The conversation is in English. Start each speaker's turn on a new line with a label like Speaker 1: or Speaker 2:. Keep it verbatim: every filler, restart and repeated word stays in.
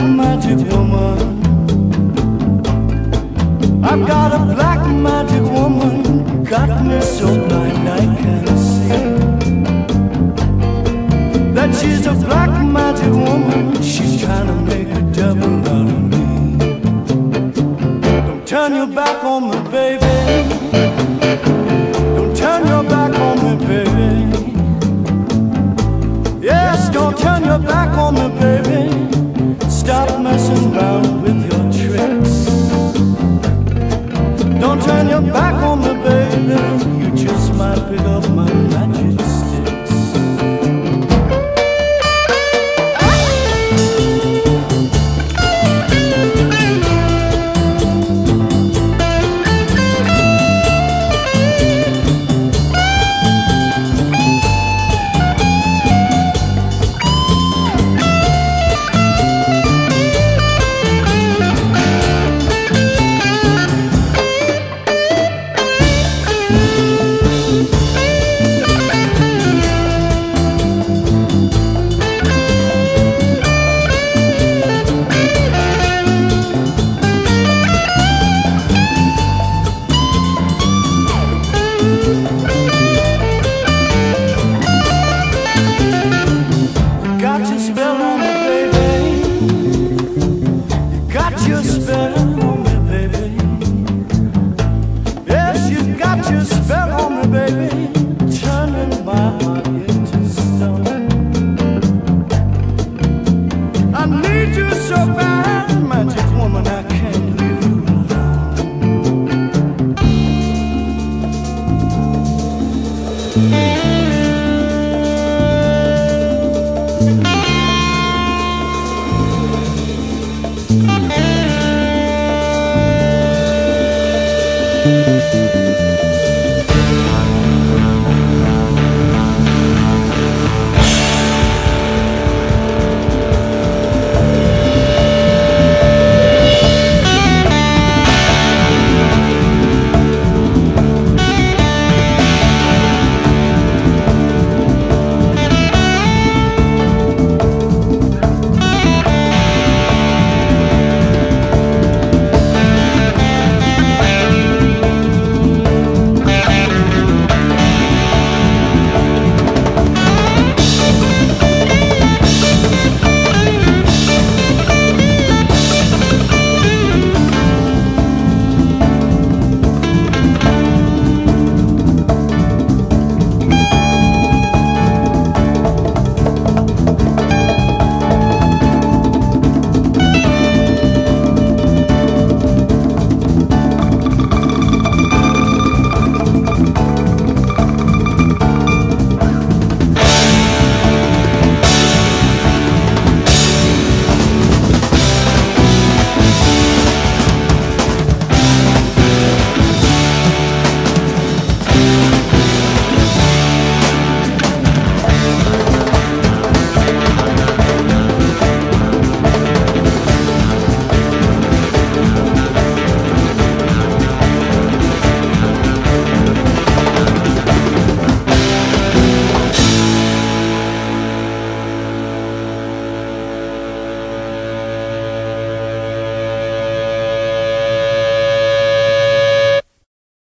Speaker 1: magic woman. I've got a black magic woman, got me so blind I can't see that she's a black magic woman. She's trying to make a devil out of me. Don't turn your back on me, baby. Don't turn your back on me, baby. Yes, don't turn your back on me, baby. Stop messing around with your tricks. Don't turn your back on me, baby. You just might pick up my magic sticks. Got your spell on me, baby. Got your spell.